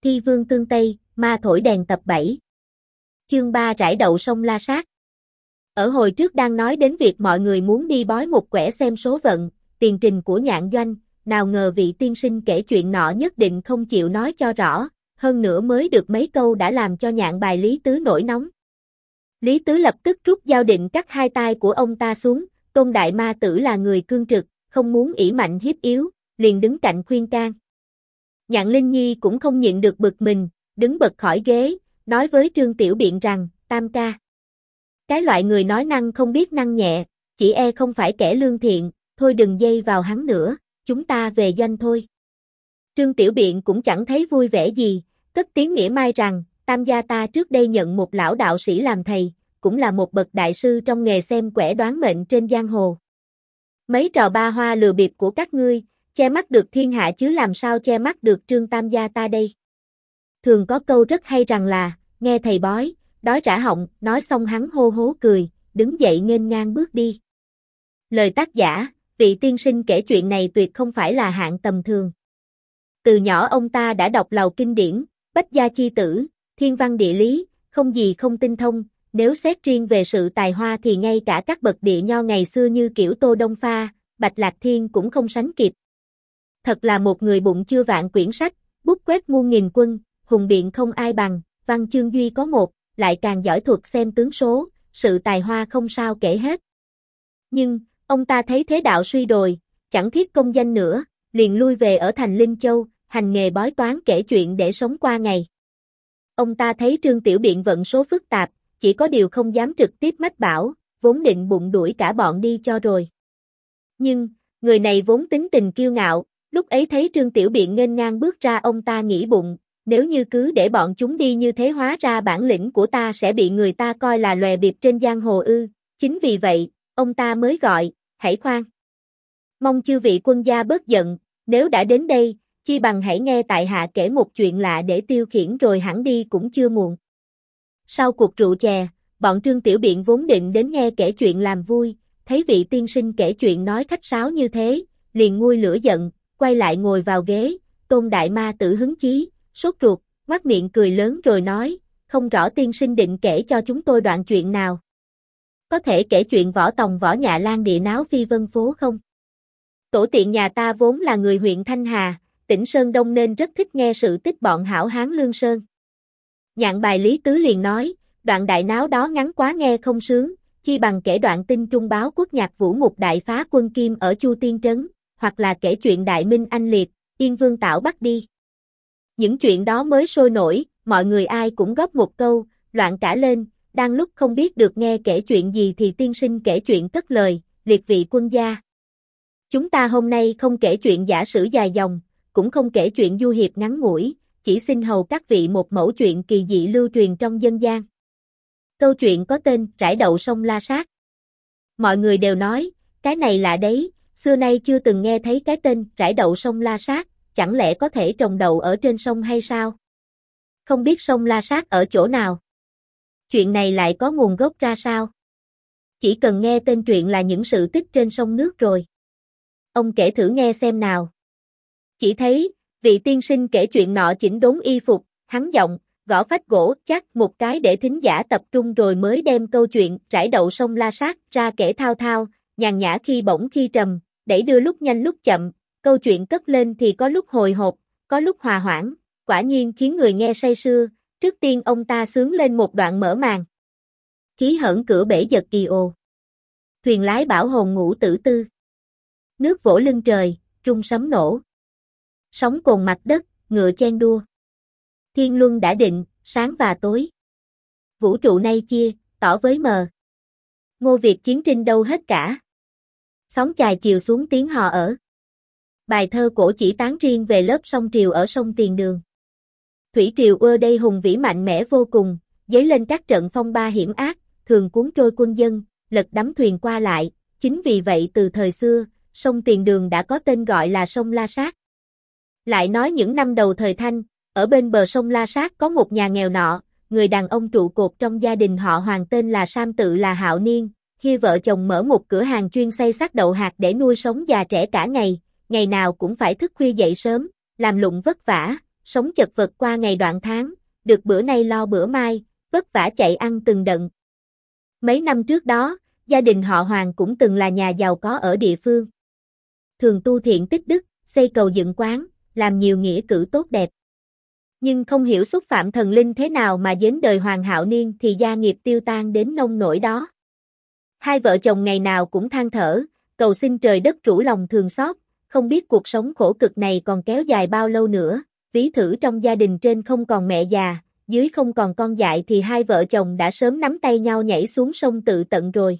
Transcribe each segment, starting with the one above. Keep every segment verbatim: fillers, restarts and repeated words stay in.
Thi vương tương Tây, ma thổi đèn tập bảy. Chương ba rải đậu sông La Sát. Ở hồi trước đang nói đến việc mọi người muốn đi bói một quẻ xem số vận, tiền trình của Nhạn Doanh, nào ngờ vị tiên sinh kể chuyện nọ nhất định không chịu nói cho rõ, hơn nữa mới được mấy câu đã làm cho Nhạn bài Lý Tứ nổi nóng. Lý Tứ lập tức rút dao định cắt hai tay của ông ta xuống, Tôn Đại Ma Tử là người cương trực, không muốn ỷ mạnh hiếp yếu, liền đứng cạnh khuyên can. Nhạn Linh Nhi cũng không nhịn được bực mình, đứng bật khỏi ghế, nói với Trương Tiểu Biện rằng, Tam ca. Cái loại người nói năng không biết năng nhẹ, chỉ e không phải kẻ lương thiện, thôi đừng dây vào hắn nữa, chúng ta về doanh thôi. Trương Tiểu Biện cũng chẳng thấy vui vẻ gì, cất tiếng mỉa mai rằng, Tam gia ta trước đây nhận một lão đạo sĩ làm thầy, cũng là một bậc đại sư trong nghề xem quẻ đoán mệnh trên giang hồ. Mấy trò ba hoa lừa bịp của các ngươi, che mắt được thiên hạ chứ làm sao che mắt được Trương Tam gia ta đây. Thường có câu rất hay rằng là, nghe thầy bói, đói rã họng, nói xong hắn hô hố cười, đứng dậy nghênh ngang bước đi. Lời tác giả, vị tiên sinh kể chuyện này tuyệt không phải là hạng tầm thường. Từ nhỏ ông ta đã đọc lầu kinh điển, Bách gia chi tử, thiên văn địa lý, không gì không tinh thông, nếu xét riêng về sự tài hoa thì ngay cả các bậc địa nho ngày xưa như kiểu Tô Đông Pha, Bạch Lạc Thiên cũng không sánh kịp. Thật là một người bụng chưa vạn quyển sách, bút quét muôn nghìn quân, hùng biện không ai bằng, văn chương duy có một, lại càng giỏi thuật xem tướng số, sự tài hoa không sao kể hết. Nhưng, ông ta thấy thế đạo suy đồi, chẳng thiết công danh nữa, liền lui về ở thành Linh Châu, hành nghề bói toán kể chuyện để sống qua ngày. Ông ta thấy Trương Tiểu Biện vận số phức tạp, chỉ có điều không dám trực tiếp mách bảo, vốn định bụng đuổi cả bọn đi cho rồi. Nhưng, người này vốn tính tình kiêu ngạo, lúc ấy thấy Trương Tiểu Biện nghênh ngang bước ra ông ta nghĩ bụng, nếu như cứ để bọn chúng đi như thế hóa ra bản lĩnh của ta sẽ bị người ta coi là lòe bịp trên giang hồ ư, chính vì vậy, ông ta mới gọi, hãy khoan. Mong chư vị quân gia bớt giận, nếu đã đến đây, chi bằng hãy nghe tại hạ kể một chuyện lạ để tiêu khiển rồi hẳn đi cũng chưa muộn. Sau cuộc rượu chè, bọn Trương Tiểu Biện vốn định đến nghe kể chuyện làm vui, thấy vị tiên sinh kể chuyện nói khách sáo như thế, liền nguôi lửa giận, quay lại ngồi vào ghế, Tôn Đại Ma Tử hứng chí, sốt ruột, ngoác miệng cười lớn rồi nói, không rõ tiên sinh định kể cho chúng tôi đoạn chuyện nào. Có thể kể chuyện võ tòng võ nhạ lan địa náo phi vân phố không? Tổ tiện nhà ta vốn là người huyện Thanh Hà, tỉnh Sơn Đông nên rất thích nghe sự tích bọn hảo hán Lương Sơn. Nhạn bài Lý Tứ liền nói, đoạn đại náo đó ngắn quá nghe không sướng, chi bằng kể đoạn tin trung báo quốc nhạc vũ mục đại phá quân Kim ở Chu Tiên Trấn, hoặc là kể chuyện đại minh anh liệt, Yên Vương Tảo Bắc đi. Những chuyện đó mới sôi nổi, mọi người ai cũng góp một câu, loạn cả lên, đang lúc không biết được nghe kể chuyện gì thì tiên sinh kể chuyện cất lời, liệt vị quân gia. Chúng ta hôm nay không kể chuyện giả sử dài dòng, cũng không kể chuyện du hiệp ngắn ngủi, chỉ xin hầu các vị một mẫu chuyện kỳ dị lưu truyền trong dân gian. Câu chuyện có tên Rải đậu sông La Sát. Mọi người đều nói, cái này lạ đấy, xưa nay chưa từng nghe thấy cái tên Rải đậu sông La Sát, chẳng lẽ có thể trồng đậu ở trên sông hay sao? Không biết sông La Sát ở chỗ nào? Chuyện này lại có nguồn gốc ra sao? Chỉ cần nghe tên truyện là những sự tích trên sông nước rồi. Ông kể thử nghe xem nào. Chỉ thấy, vị tiên sinh kể chuyện nọ chỉnh đốn y phục, hắn giọng, gõ phách gỗ chắc một cái để thính giả tập trung rồi mới đem câu chuyện Rải đậu sông La Sát ra kể thao thao, nhàn nhã khi bổng khi trầm, đẩy đưa lúc nhanh lúc chậm, câu chuyện cất lên thì có lúc hồi hộp, có lúc hòa hoãn, quả nhiên khiến người nghe say sưa, trước tiên ông ta sướng lên một đoạn mở màn. Khí hởn cửa bể giật kỳ ồ. Thuyền lái bảo hồn ngủ tử tư. Nước vỗ lưng trời, trung sấm nổ. Sóng cồn mặt đất, ngựa chen đua. Thiên luân đã định, sáng và tối. Vũ trụ nay chia, tỏ với mờ. Ngô Việt chiến trinh đâu hết cả. Sóng chài chiều xuống tiếng hò ở. Bài thơ cổ chỉ tán riêng về lớp sông triều ở sông Tiền Đường. Thủy triều ưa đây hùng vĩ mạnh mẽ vô cùng, dấy lên các trận phong ba hiểm ác, thường cuốn trôi quân dân, lật đắm thuyền qua lại. Chính vì vậy từ thời xưa, sông Tiền Đường đã có tên gọi là sông La Sát. Lại nói những năm đầu thời Thanh, ở bên bờ sông La Sát có một nhà nghèo nọ, người đàn ông trụ cột trong gia đình họ Hoàng tên là Sam tự là Hạo Niên, khi vợ chồng mở một cửa hàng chuyên xay xác đậu hạt để nuôi sống già trẻ cả ngày, ngày nào cũng phải thức khuya dậy sớm, làm lụng vất vả, sống chật vật qua ngày đoạn tháng, được bữa nay lo bữa mai, vất vả chạy ăn từng đận. Mấy năm trước đó, gia đình họ Hoàng cũng từng là nhà giàu có ở địa phương. Thường tu thiện tích đức, xây cầu dựng quán, làm nhiều nghĩa cử tốt đẹp. Nhưng không hiểu xúc phạm thần linh thế nào mà đến đời Hoàng Hạo Niên thì gia nghiệp tiêu tan đến nông nỗi đó. Hai vợ chồng ngày nào cũng than thở, cầu xin trời đất rủ lòng thương xót, không biết cuộc sống khổ cực này còn kéo dài bao lâu nữa, ví thử trong gia đình trên không còn mẹ già, dưới không còn con dại thì hai vợ chồng đã sớm nắm tay nhau nhảy xuống sông tự tận rồi.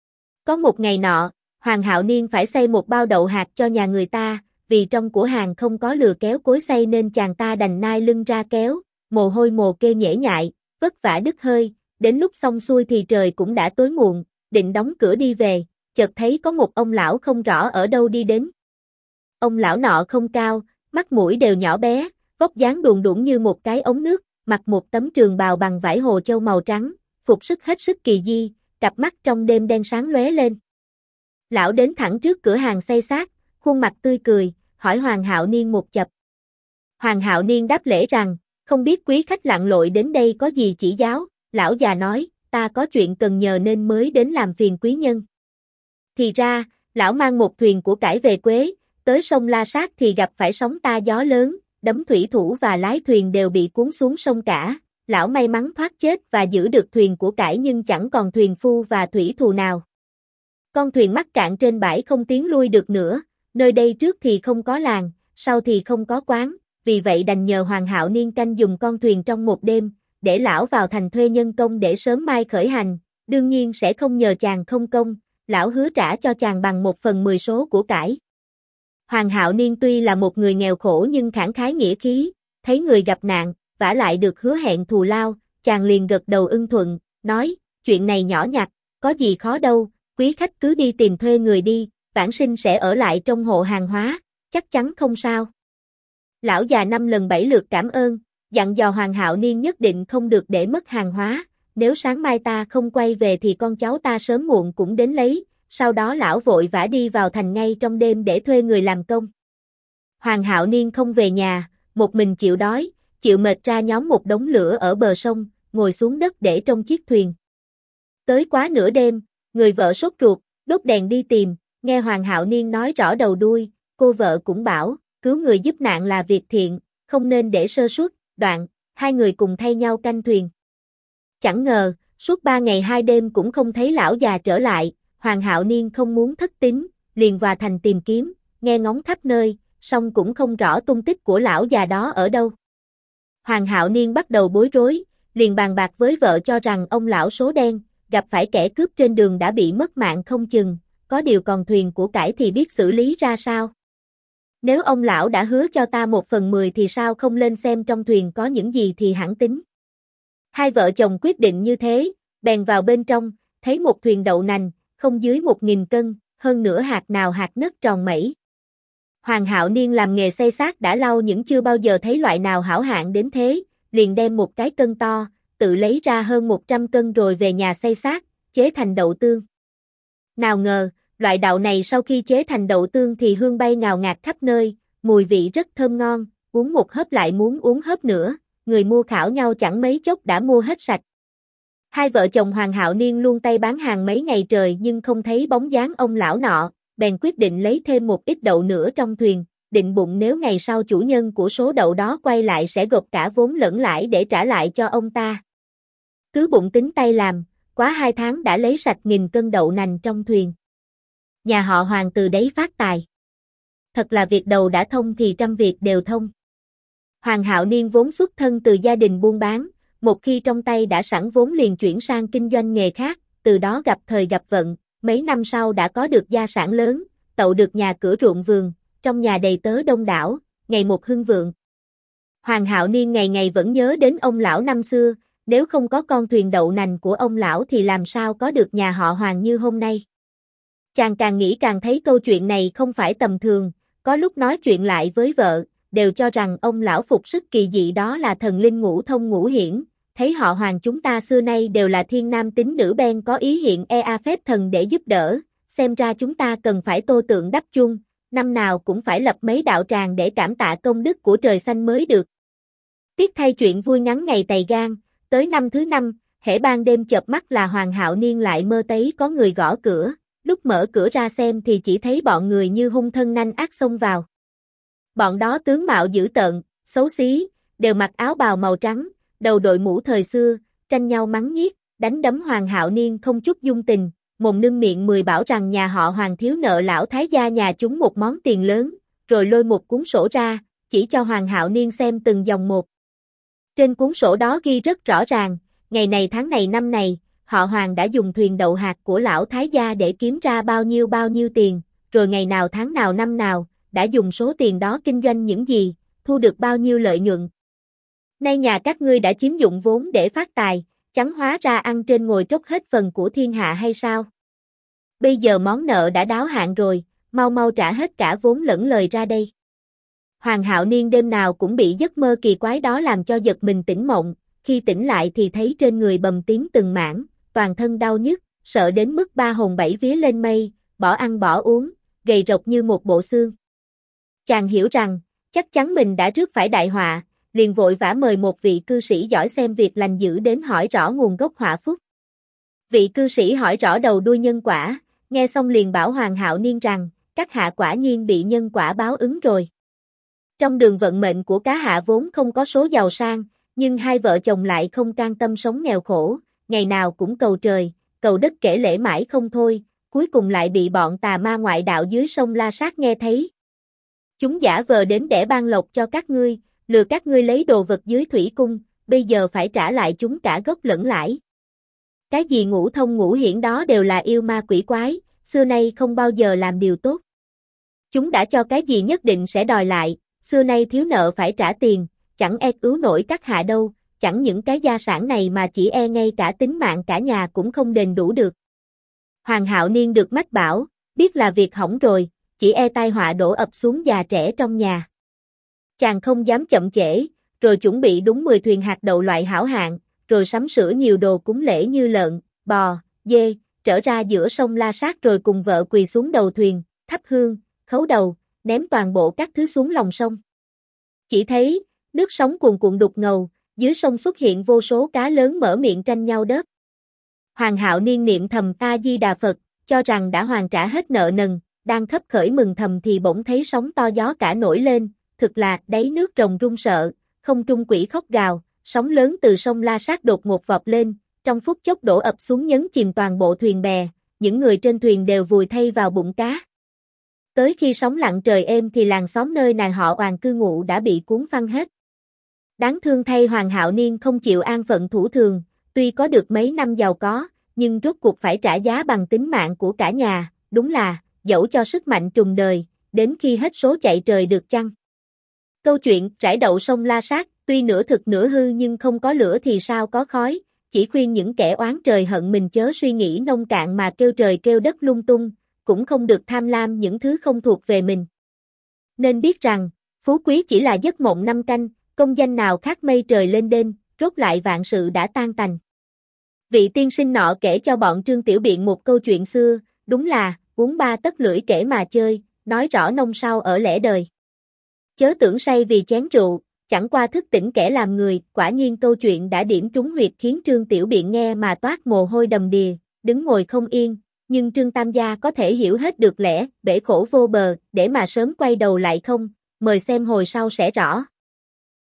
Có một ngày nọ, Hoàng Hạo Niên phải xay một bao đậu hạt cho nhà người ta, vì trong của hàng không có lừa kéo cối xay nên chàng ta đành nai lưng ra kéo, mồ hôi mồ kê nhễ nhại, vất vả đứt hơi, đến lúc xong xuôi thì trời cũng đã tối muộn, định đóng cửa đi về, chợt thấy có một ông lão không rõ ở đâu đi đến. Ông lão nọ không cao, mắt mũi đều nhỏ bé, vóc dáng đùn đũn như một cái ống nước, mặc một tấm trường bào bằng vải hồ châu màu trắng, phục sức hết sức kỳ di, cặp mắt trong đêm đen sáng lóe lên. Lão đến thẳng trước cửa hàng xay xác, khuôn mặt tươi cười, hỏi Hoàng Hạo Niên một chập. Hoàng Hạo Niên đáp lễ rằng, không biết quý khách lặn lội đến đây có gì chỉ giáo, lão già nói, ta có chuyện cần nhờ nên mới đến làm phiền quý nhân. Thì ra, lão mang một thuyền của cải về Quế, tới sông La Sát thì gặp phải sóng ta gió lớn, đấm thủy thủ và lái thuyền đều bị cuốn xuống sông cả, lão may mắn thoát chết và giữ được thuyền của cải nhưng chẳng còn thuyền phu và thủy thủ nào. Con thuyền mắc cạn trên bãi không tiến lui được nữa, nơi đây trước thì không có làng, sau thì không có quán, vì vậy đành nhờ Hoàng Hạo Niên canh dùng con thuyền trong một đêm, để lão vào thành thuê nhân công để sớm mai khởi hành, đương nhiên sẽ không nhờ chàng không công, lão hứa trả cho chàng bằng một phần mười số của cải. Hoàng Hạo Niên tuy là một người nghèo khổ nhưng khẳng khái nghĩa khí, thấy người gặp nạn, vả lại được hứa hẹn thù lao, chàng liền gật đầu ưng thuận, nói, chuyện này nhỏ nhặt, có gì khó đâu, quý khách cứ đi tìm thuê người đi, vãn sinh sẽ ở lại trong hộ hàng hóa, chắc chắn không sao. Lão già năm lần bảy lượt cảm ơn, dặn dò Hoàng Hạo Niên nhất định không được để mất hàng hóa, nếu sáng mai ta không quay về thì con cháu ta sớm muộn cũng đến lấy, sau đó lão vội vã đi vào thành ngay trong đêm để thuê người làm công. Hoàng Hạo Niên không về nhà, một mình chịu đói, chịu mệt ra nhóm một đống lửa ở bờ sông, ngồi xuống đất để trong chiếc thuyền. Tới quá nửa đêm, người vợ sốt ruột, đốt đèn đi tìm, nghe Hoàng Hạo Niên nói rõ đầu đuôi, cô vợ cũng bảo, cứu người giúp nạn là việc thiện, không nên để sơ suất, đoạn, hai người cùng thay nhau canh thuyền. Chẳng ngờ, suốt ba ngày hai đêm cũng không thấy lão già trở lại, Hoàng Hạo Niên không muốn thất tín, liền vào thành tìm kiếm, nghe ngóng khắp nơi, song cũng không rõ tung tích của lão già đó ở đâu. Hoàng Hạo Niên bắt đầu bối rối, liền bàn bạc với vợ cho rằng ông lão số đen, gặp phải kẻ cướp trên đường đã bị mất mạng không chừng, có điều còn thuyền của cải thì biết xử lý ra sao. Nếu ông lão đã hứa cho ta một phần mười thì sao không lên xem trong thuyền có những gì thì hẳn tính. Hai vợ chồng quyết định như thế, bèn vào bên trong, thấy một thuyền đậu nành, không dưới một nghìn cân, hơn nữa hạt nào hạt nấc tròn mẩy. Hoàng Hạo Niên làm nghề xây xác đã lâu nhưng chưa bao giờ thấy loại nào hảo hạng đến thế, liền đem một cái cân to, tự lấy ra hơn một trăm cân rồi về nhà xây xác, chế thành đậu tương. Nào ngờ, loại đậu này sau khi chế thành đậu tương thì hương bay ngào ngạt khắp nơi, mùi vị rất thơm ngon, uống một hớp lại muốn uống hớp nữa, người mua khảo nhau chẳng mấy chốc đã mua hết sạch. Hai vợ chồng Hoàng Hạo Niên luôn tay bán hàng mấy ngày trời nhưng không thấy bóng dáng ông lão nọ, bèn quyết định lấy thêm một ít đậu nữa trong thuyền, định bụng nếu ngày sau chủ nhân của số đậu đó quay lại sẽ gộp cả vốn lẫn lãi để trả lại cho ông ta. Cứ bụng tính tay làm, quá hai tháng đã lấy sạch nghìn cân đậu nành trong thuyền. Nhà họ Hoàng từ đấy phát tài. Thật là việc đầu đã thông thì trăm việc đều thông. Hoàng Hạo Niên vốn xuất thân từ gia đình buôn bán, một khi trong tay đã sẵn vốn liền chuyển sang kinh doanh nghề khác, từ đó gặp thời gặp vận, mấy năm sau đã có được gia sản lớn, tậu được nhà cửa ruộng vườn, trong nhà đầy tớ đông đảo, ngày một hưng vượng. Hoàng Hạo Niên ngày ngày vẫn nhớ đến ông lão năm xưa, nếu không có con thuyền đậu nành của ông lão thì làm sao có được nhà họ Hoàng như hôm nay. Chàng càng nghĩ càng thấy câu chuyện này không phải tầm thường, có lúc nói chuyện lại với vợ, đều cho rằng ông lão phục sức kỳ dị đó là thần linh ngũ thông ngũ hiển, thấy họ Hoàng chúng ta xưa nay đều là thiên nam tín nữ bên có ý hiện ea phép thần để giúp đỡ, xem ra chúng ta cần phải tô tượng đắp chung, năm nào cũng phải lập mấy đạo tràng để cảm tạ công đức của trời xanh mới được. Tiếc thay chuyện vui ngắn ngày tày gan, tới năm thứ năm, hễ ban đêm chợp mắt là Hoàng Hạo Niên lại mơ thấy có người gõ cửa, lúc mở cửa ra xem thì chỉ thấy bọn người như hung thân nanh ác xông vào. Bọn đó tướng mạo dữ tợn, xấu xí, đều mặc áo bào màu trắng, đầu đội mũ thời xưa, tranh nhau mắng nhiếc, đánh đấm Hoàng Hạo Niên không chút dung tình, mồm nưng miệng mười bảo rằng nhà họ Hoàng thiếu nợ lão thái gia nhà chúng một món tiền lớn, rồi lôi một cuốn sổ ra, chỉ cho Hoàng Hạo Niên xem từng dòng một. Trên cuốn sổ đó ghi rất rõ ràng, ngày này tháng này năm này, họ Hoàng đã dùng thuyền đậu hạt của lão thái gia để kiếm ra bao nhiêu bao nhiêu tiền, rồi ngày nào tháng nào năm nào, đã dùng số tiền đó kinh doanh những gì, thu được bao nhiêu lợi nhuận. Nay nhà các ngươi đã chiếm dụng vốn để phát tài, chẳng hóa ra ăn trên ngồi trốc hết phần của thiên hạ hay sao? Bây giờ món nợ đã đáo hạn rồi, mau mau trả hết cả vốn lẫn lời ra đây. Hoàng Hạo Niên đêm nào cũng bị giấc mơ kỳ quái đó làm cho giật mình tỉnh mộng, khi tỉnh lại thì thấy trên người bầm tím từng mảng, toàn thân đau nhức, sợ đến mức ba hồn bảy vía lên mây, bỏ ăn bỏ uống, gầy rộc như một bộ xương. Chàng hiểu rằng, chắc chắn mình đã rước phải đại họa, liền vội vã mời một vị cư sĩ giỏi xem việc lành dữ đến hỏi rõ nguồn gốc họa phúc. Vị cư sĩ hỏi rõ đầu đuôi nhân quả, nghe xong liền bảo Hoàng Hạo Niên rằng, các hạ quả nhiên bị nhân quả báo ứng rồi. Trong đường vận mệnh của cá hạ vốn không có số giàu sang, nhưng hai vợ chồng lại không can tâm sống nghèo khổ, ngày nào cũng cầu trời, cầu đất kể lễ mãi không thôi, cuối cùng lại bị bọn tà ma ngoại đạo dưới sông La Sát nghe thấy. Chúng giả vờ đến để ban lộc cho các ngươi, lừa các ngươi lấy đồ vật dưới thủy cung, bây giờ phải trả lại chúng cả gốc lẫn lãi. Cái gì ngũ thông ngũ hiển đó đều là yêu ma quỷ quái, xưa nay không bao giờ làm điều tốt. Chúng đã cho cái gì nhất định sẽ đòi lại, xưa nay thiếu nợ phải trả tiền, chẳng e cứu nổi các hạ đâu, chẳng những cái gia sản này mà chỉ e ngay cả tính mạng cả nhà cũng không đền đủ được. Hoàng Hạo Niên được mách bảo, biết là việc hỏng rồi, chỉ e tai họa đổ ập xuống già trẻ trong nhà. Chàng không dám chậm trễ, rồi chuẩn bị đúng mười thuyền hạt đậu loại hảo hạng, rồi sắm sửa nhiều đồ cúng lễ như lợn, bò, dê, trở ra giữa sông La Sát rồi cùng vợ quỳ xuống đầu thuyền, thắp hương, khấu đầu, ném toàn bộ các thứ xuống lòng sông. Chỉ thấy, nước sóng cuồn cuộn đục ngầu, dưới sông xuất hiện vô số cá lớn mở miệng tranh nhau đớp. Hoàng Hạo Niên niệm thầm A-di-đà Phật, cho rằng đã hoàn trả hết nợ nần, đang khấp khởi mừng thầm thì bỗng thấy sóng to gió cả nổi lên, thực là đáy nước rồng rung sợ, không trung quỷ khóc gào, sóng lớn từ sông La Sát đột ngột vọt lên, trong phút chốc đổ ập xuống nhấn chìm toàn bộ thuyền bè, những người trên thuyền đều vùi thay vào bụng cá. Tới khi sóng lặng trời êm thì làng xóm nơi nàng họ Hoàng cư ngụ đã bị cuốn phăng hết. Đáng thương thay Hoàng Hạo Niên không chịu an phận thủ thường, tuy có được mấy năm giàu có, nhưng rốt cuộc phải trả giá bằng tính mạng của cả nhà, đúng là, dẫu cho sức mạnh trùng đời, đến khi hết số chạy trời được chăng. Câu chuyện rải đậu sông La Sát, tuy nửa thực nửa hư nhưng không có lửa thì sao có khói, chỉ khuyên những kẻ oán trời hận mình chớ suy nghĩ nông cạn mà kêu trời kêu đất lung tung, cũng không được tham lam những thứ không thuộc về mình. Nên biết rằng, phú quý chỉ là giấc mộng năm canh, công danh nào khác mây trời lên đên, rốt lại vạn sự đã tan tành. Vị tiên sinh nọ kể cho bọn Trương Tiểu Biện một câu chuyện xưa, đúng là, uống ba tấc lưỡi kể mà chơi, nói rõ nông sau ở lẽ đời. Chớ tưởng say vì chén rượu, chẳng qua thức tỉnh kẻ làm người, quả nhiên câu chuyện đã điểm trúng huyệt khiến Trương Tiểu Biện nghe mà toát mồ hôi đầm đìa, đứng ngồi không yên, nhưng Trương Tam Gia có thể hiểu hết được lẽ, bể khổ vô bờ, để mà sớm quay đầu lại không, mời xem hồi sau sẽ rõ.